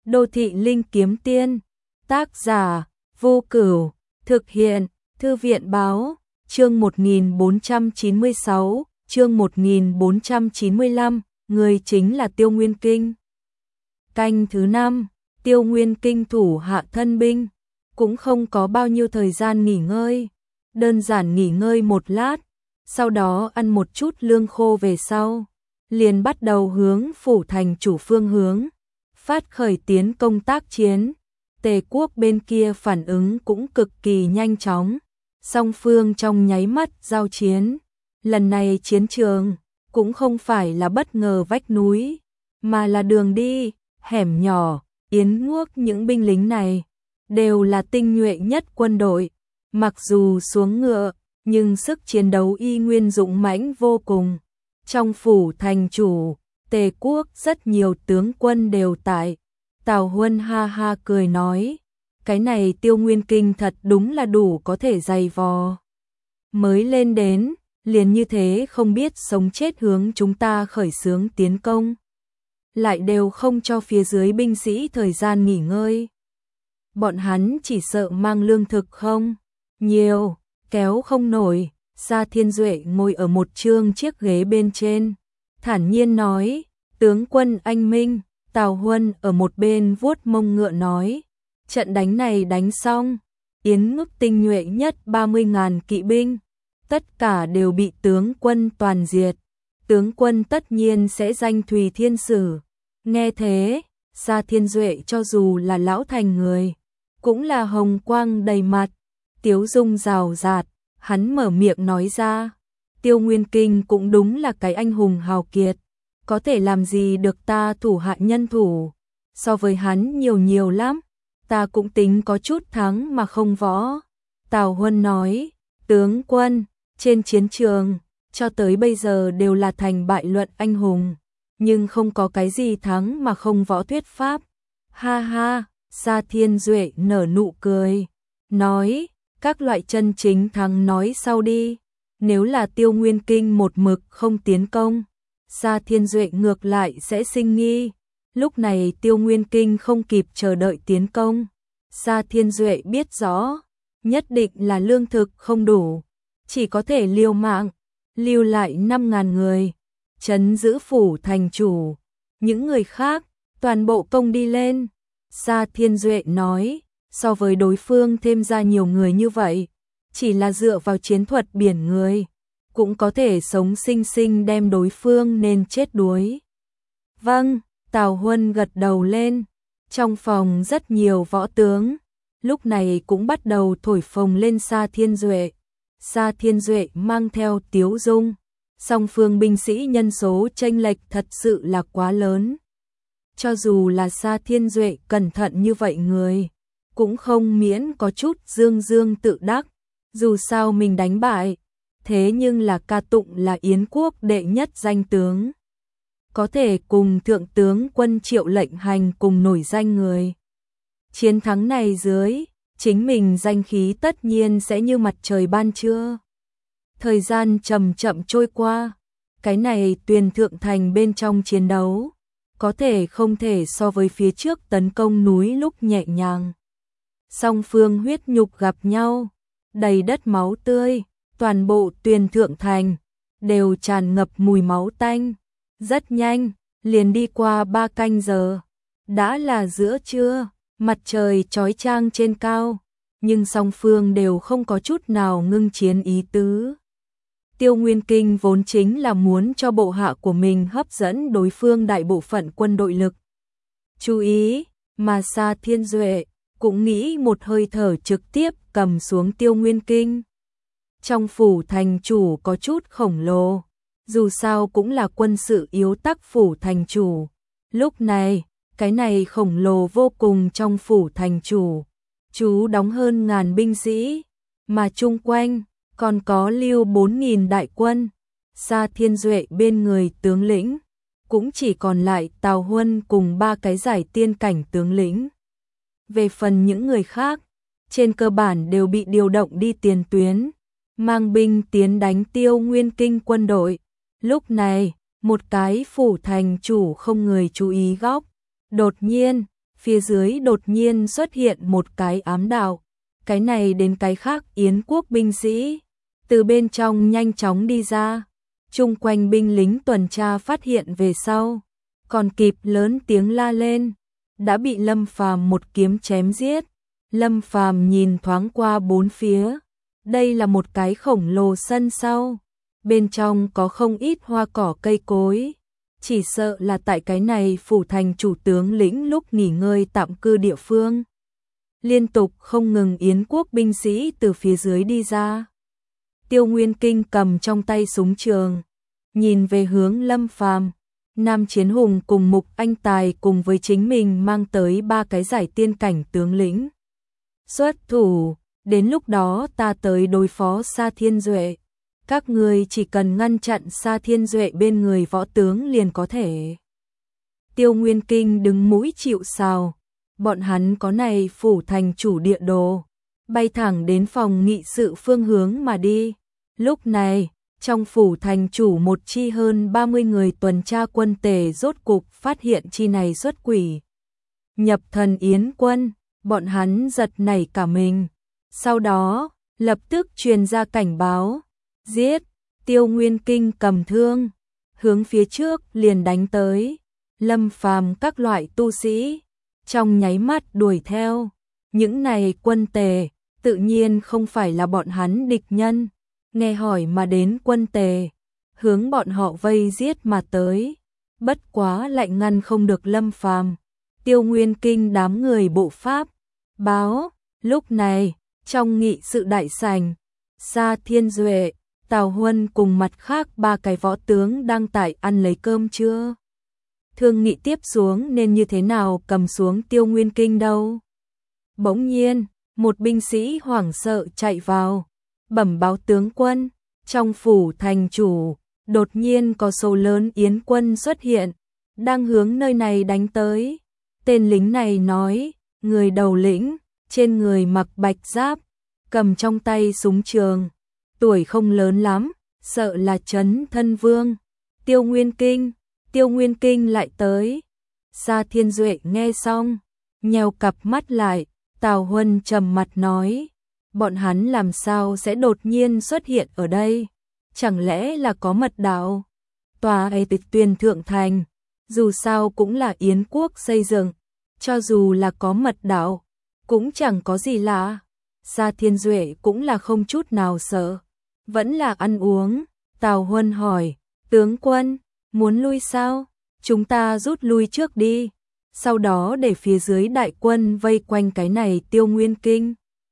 Đô thị linh kiếm tiên, tác giả, Vô Cửu, thực hiện, Thư viện báo, chương 1496, chương 1495, người chính là Tiêu Nguyên Kinh. Canh thứ 5, Tiêu Nguyên Kinh thủ hạ thân binh, cũng không có bao nhiêu thời gian nghỉ ngơi, đơn giản nghỉ ngơi một lát, sau đó ăn một chút lương khô về sau, liền bắt đầu hướng phủ thành chủ phương hướng, phát khởi tiến công tác chiến. Tề quốc bên kia phản ứng cũng cực kỳ nhanh chóng, song phương trong nháy mắt giao chiến. Lần này chiến trường cũng không phải là bất ngờ vách núi, mà là đường đi, hẻm nhỏ. Yến Nuốc những binh lính này đều là tinh nhuệ nhất quân đội, mặc dù xuống ngựa, nhưng sức chiến đấu y nguyên dũng mãnh vô cùng. Trong phủ thành chủ, Tề quốc rất nhiều tướng quân đều tại. Tào Huân ha ha cười nói, cái này Tiêu Nguyên Kinh thật đúng là đủ có thể dày vò. Mới lên đến, liền như thế không biết sống chết hướng chúng ta khởi xướng tiến công. Lại đều không cho phía dưới binh sĩ thời gian nghỉ ngơi. Bọn hắn chỉ sợ mang lương thực không nhiều, kéo không nổi. Sa Thiên Duệ ngồi ở một trương chiếc ghế bên trên, thản nhiên nói, tướng quân anh minh. Tào Huân ở một bên vuốt mông ngựa nói, trận đánh này đánh xong, Yến Ngức tinh nhuệ nhất 30.000 kỵ binh, tất cả đều bị tướng quân toàn diệt. Tướng quân tất nhiên sẽ danh Thùy Thiên Sử. Nghe thế, Sa Thiên Duệ cho dù là lão thành người, cũng là hồng quang đầy mặt, tiếu dung rào rạt, hắn mở miệng nói ra, Tiêu Nguyên Kinh cũng đúng là cái anh hùng hào kiệt. Có thể làm gì được ta thủ hạ nhân thủ, so với hắn nhiều lắm, ta cũng tính có chút thắng mà không võ. Tào Huân nói, tướng quân, trên chiến trường, cho tới bây giờ đều là thành bại luận anh hùng, nhưng không có cái gì thắng mà không võ thuyết pháp. Ha ha, Sa Thiên Duệ nở nụ cười, nói, các loại chân chính thắng nói sau đi, nếu là Tiêu Nguyên Kinh một mực không tiến công. Sa Thiên Duệ ngược lại sẽ sinh nghi, lúc này Tiêu Nguyên Kinh không kịp chờ đợi tiến công. Sa Thiên Duệ biết rõ, nhất định là lương thực không đủ, chỉ có thể liều mạng, lưu lại 5.000 người, trấn giữ phủ thành chủ, những người khác, toàn bộ công đi lên. Sa Thiên Duệ nói, so với đối phương thêm ra nhiều người như vậy, chỉ là dựa vào chiến thuật biển người, cũng có thể sống sinh sinh đem đối phương nên chết đuối. Vâng, Tào Huân gật đầu lên. Trong phòng rất nhiều võ tướng, lúc này cũng bắt đầu thổi phồng lên Sa Thiên Duệ. Sa Thiên Duệ mang theo tiếu dung, song phương binh sĩ nhân số chênh lệch thật sự là quá lớn. Cho dù là Sa Thiên Duệ cẩn thận như vậy người, cũng không miễn có chút dương tự đắc, dù sao mình đánh bại. Thế nhưng là ca tụng là Yến quốc đệ nhất danh tướng, có thể cùng thượng tướng quân Triệu Lệnh Hành cùng nổi danh người. Chiến thắng này dưới, chính mình danh khí tất nhiên sẽ như mặt trời ban trưa. Thời gian chậm chậm trôi qua, cái này Tuyền Thượng Thành bên trong chiến đấu, có thể không thể so với phía trước tấn công núi lúc nhẹ nhàng. Song phương huyết nhục gặp nhau, đầy đất máu tươi. Toàn bộ Tuyền Thượng Thành đều tràn ngập mùi máu tanh. Rất nhanh, liền đi qua 3 canh giờ, đã là giữa trưa, mặt trời chói chang trên cao, nhưng song phương đều không có chút nào ngưng chiến ý tứ. Tiêu Nguyên Kinh vốn chính là muốn cho bộ hạ của mình hấp dẫn đối phương đại bộ phận quân đội lực chú ý, mà Sa Thiên Duệ cũng nghĩ một hơi thở trực tiếp cầm xuống Tiêu Nguyên Kinh. Trong phủ thành chủ có chút khổng lồ, dù sao cũng là quân sự yếu tắc phủ thành chủ. Lúc này, cái này khổng lồ vô cùng trong phủ thành chủ, chú đóng hơn 1000 binh sĩ, mà chung quanh còn có lưu 4000 đại quân. Sa Thiên Duệ bên người tướng lĩnh, cũng chỉ còn lại Tào Huân cùng 3 cái giải tiên cảnh tướng lĩnh. Về phần những người khác, trên cơ bản đều bị điều động đi tiền tuyến, mang binh tiến đánh Tiêu Nguyên Kinh quân đội. Lúc này, một cái phủ thành chủ không người chú ý góc, đột nhiên, phía dưới đột nhiên xuất hiện một cái ám đạo, cái này đến cái khác Yến quốc binh sĩ, từ bên trong nhanh chóng đi ra, chung quanh binh lính tuần tra phát hiện về sau, còn kịp lớn tiếng la lên, đã bị Lâm Phàm một kiếm chém giết. Lâm Phàm nhìn thoáng qua bốn phía, đây là một cái khổng lồ sân sau, bên trong có không ít hoa cỏ cây cối, chỉ sợ là tại cái này phủ thành chủ tướng lĩnh lúc nghỉ ngơi tạm cư địa phương. Liên tục không ngừng Yến quốc binh sĩ từ phía dưới đi ra. Tiêu Nguyên Kinh cầm trong tay súng trường, nhìn về hướng Lâm Phàm. Nam Chiến Hùng cùng Mục Anh Tài cùng với chính mình mang tới 3 cái giải tiên cảnh tướng lĩnh. Xuất thủ, đến lúc đó ta tới đối phó Sa Thiên Duệ. Các người chỉ cần ngăn chặn Sa Thiên Duệ bên người võ tướng liền có thể. Tiêu Nguyên Kinh đứng mũi chịu sào, bọn hắn có này phủ thành chủ địa đồ, bay thẳng đến phòng nghị sự phương hướng mà đi. Lúc này, trong phủ thành chủ một chi hơn 30 người tuần tra quân tề rốt cục phát hiện chi này xuất quỷ nhập thần Yến quân, bọn hắn giật nảy cả mình. Sau đó, lập tức truyền ra cảnh báo, giết. Tiêu Nguyên Kinh cầm thương, hướng phía trước liền đánh tới. Lâm Phàm các loại tu sĩ, trong nháy mắt đuổi theo. Những này quân tề, tự nhiên không phải là bọn hắn địch nhân. Nghe hỏi mà đến quân tề, hướng bọn họ vây giết mà tới. Bất quá lại ngăn không được Lâm Phàm. Tiêu Nguyên Kinh đám người bộ pháp báo. Lúc này, trong nghị sự đại sảnh, Sa Thiên Duệ, Tào Huân cùng mặt khác 3 cái võ tướng đang tại ăn lấy cơm trưa. Thương nghị tiếp xuống nên như thế nào cầm xuống Tiêu Nguyên Kinh đâu. Bỗng nhiên, một binh sĩ hoảng sợ chạy vào, bẩm báo tướng quân, trong phủ thành chủ, đột nhiên có số lớn Yến quân xuất hiện, đang hướng nơi này đánh tới. Tên lính này nói, người đầu lĩnh, trên người mặc bạch giáp, cầm trong tay súng trường, tuổi không lớn lắm, sợ là Trấn Thân Vương. Tiêu Nguyên Kinh lại tới. Sa Thiên Duệ nghe xong, nheo cặp mắt lại, Tào Huân trầm mặt nói, bọn hắn làm sao sẽ đột nhiên xuất hiện ở đây? Chẳng lẽ là có mật đạo? Tòa ấy tịch tuyên thượng thành, dù sao cũng là Yến quốc xây dựng, cho dù là có mật đạo, cũng chẳng có gì lạ. Sa Thiên Duệ cũng là không chút nào sợ, vẫn là ăn uống. Tào Huân hỏi, tướng quân, muốn lui sao? Chúng ta rút lui trước đi, sau đó để phía dưới đại quân vây quanh cái này Tiêu Nguyên Kinh.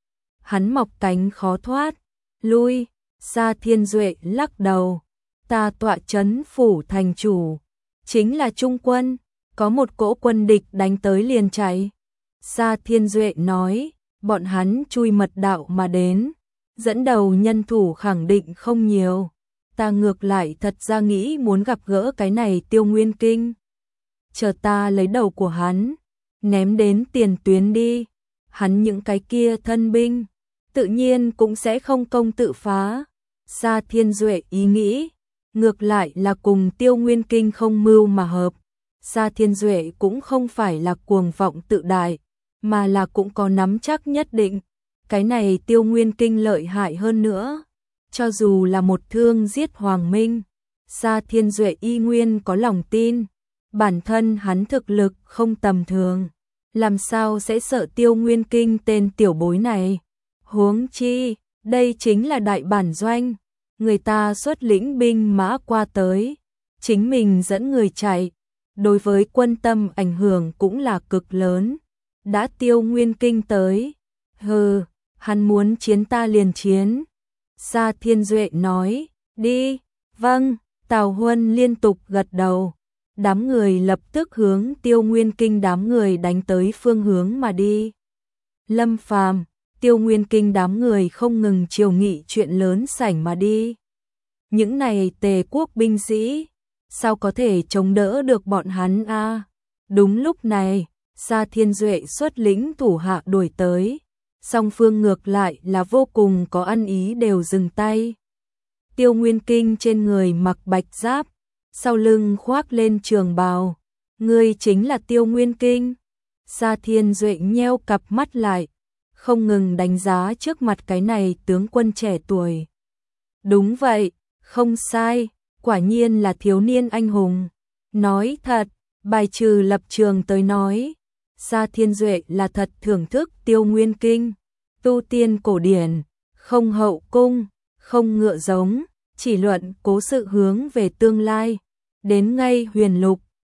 Hắn mọc cánh khó thoát, lui. Sa Thiên Duệ lắc đầu, ta tọa trấn phủ thành chủ, chính là trung quân, có một cỗ quân địch đánh tới liền chạy. Sa Thiên Duệ nói, bọn hắn chui mật đạo mà đến, dẫn đầu nhân thủ khẳng định không nhiều. Ta ngược lại thật ra nghĩ muốn gặp gỡ cái này Tiêu Nguyên Kinh. Chờ ta lấy đầu của hắn, ném đến tiền tuyến đi. Hắn những cái kia thân binh, tự nhiên cũng sẽ không công tự phá. Sa Thiên Duệ ý nghĩ, ngược lại là cùng Tiêu Nguyên Kinh không mưu mà hợp. Sa Thiên Duệ cũng không phải là cuồng vọng tự đại, mà là cũng có nắm chắc nhất định. Cái này Tiêu Nguyên Kinh lợi hại hơn nữa. Cho dù là một thương giết Hoàng Minh, Sa Thiên Duệ y nguyên có lòng tin. Bản thân hắn thực lực không tầm thường, làm sao sẽ sợ Tiêu Nguyên Kinh tên tiểu bối này. Huống chi, đây chính là đại bản doanh, người ta xuất lĩnh binh mã qua tới, chính mình dẫn người chạy, đối với quân tâm ảnh hưởng cũng là cực lớn. Đã Tiêu Nguyên Kinh tới, hừ, hắn muốn chiến ta liền chiến. Sa Thiên Duệ nói, đi, vâng. Tào Huân liên tục gật đầu. Đám người lập tức hướng Tiêu Nguyên Kinh đám người đánh tới phương hướng mà đi. Lâm Phàm, Tiêu Nguyên Kinh đám người không ngừng chiều nghị chuyện lớn sảnh mà đi. Những này Tề quốc binh sĩ, sao có thể chống đỡ được bọn hắn a? Đúng lúc này, Sa Thiên Duệ xuất lĩnh thủ hạ đuổi tới. Song phương ngược lại là vô cùng có ăn ý đều dừng tay. Tiêu Nguyên Kinh trên người mặc bạch giáp, sau lưng khoác lên trường bào. Ngươi chính là Tiêu Nguyên Kinh. Sa Thiên Duệ nheo cặp mắt lại, không ngừng đánh giá trước mặt cái này tướng quân trẻ tuổi. Đúng vậy, không sai, quả nhiên là thiếu niên anh hùng. Nói thật, bài trừ lập trường tới nói, Sa Thiên Duệ là thật thưởng thức Tiêu Nguyên Kinh, tu tiên cổ điển, không hậu cung, không ngựa giống, chỉ luận cố sự hướng về tương lai. Đến ngay huyền lục,